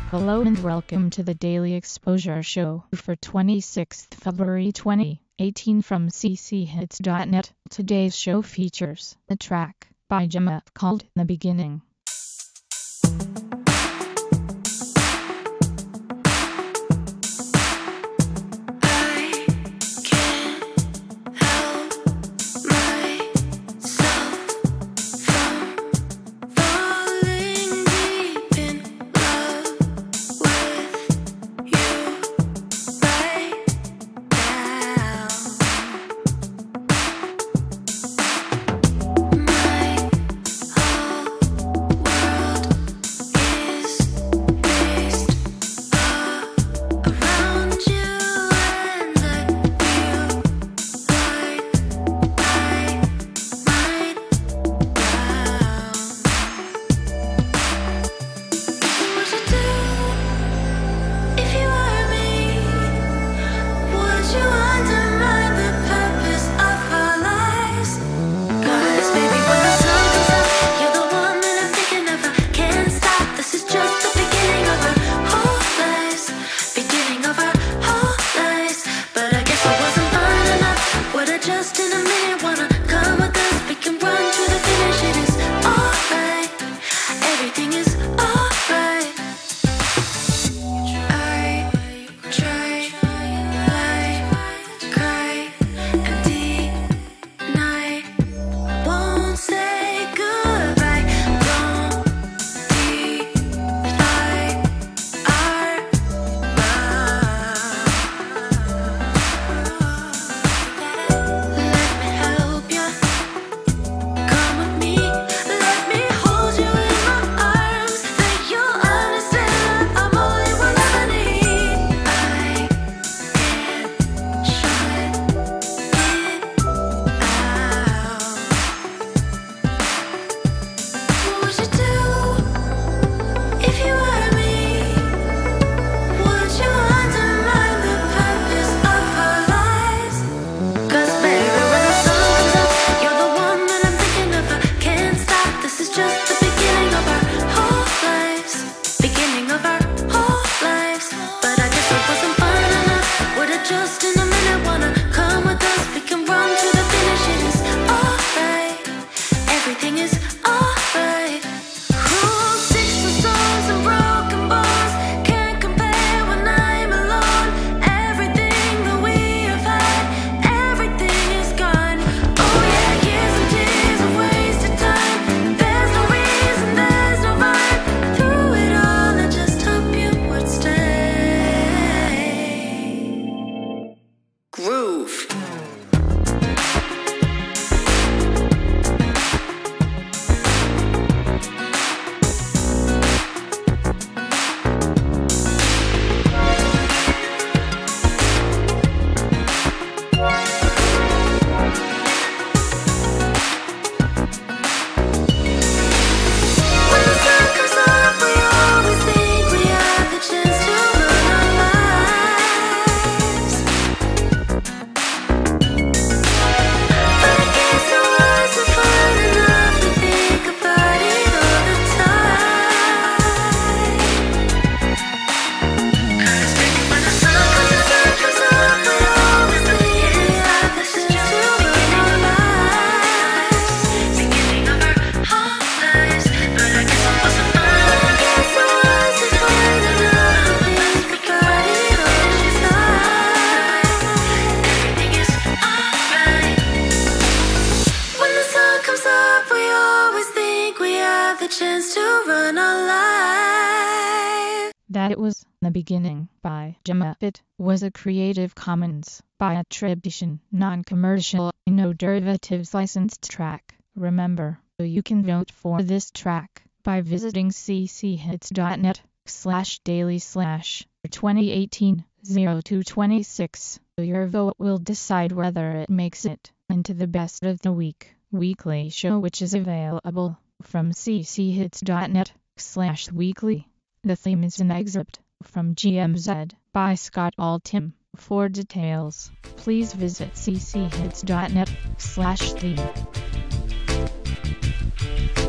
Hello and welcome to the Daily Exposure Show for 26th February 2018 from cchits.net. Today's show features a track by Gemma called The Beginning. That it was The Beginning by Gemma. It was a Creative Commons by attribution, non-commercial, no derivatives licensed track. Remember, you can vote for this track by visiting cchits.net/daily/2018-0226. Your vote will decide whether it makes it into the Best of the Week weekly show, which is available from cchits.net/weekly. The theme is an excerpt from GMZ by Scott Altham. For details, please visit cchits.net/theme.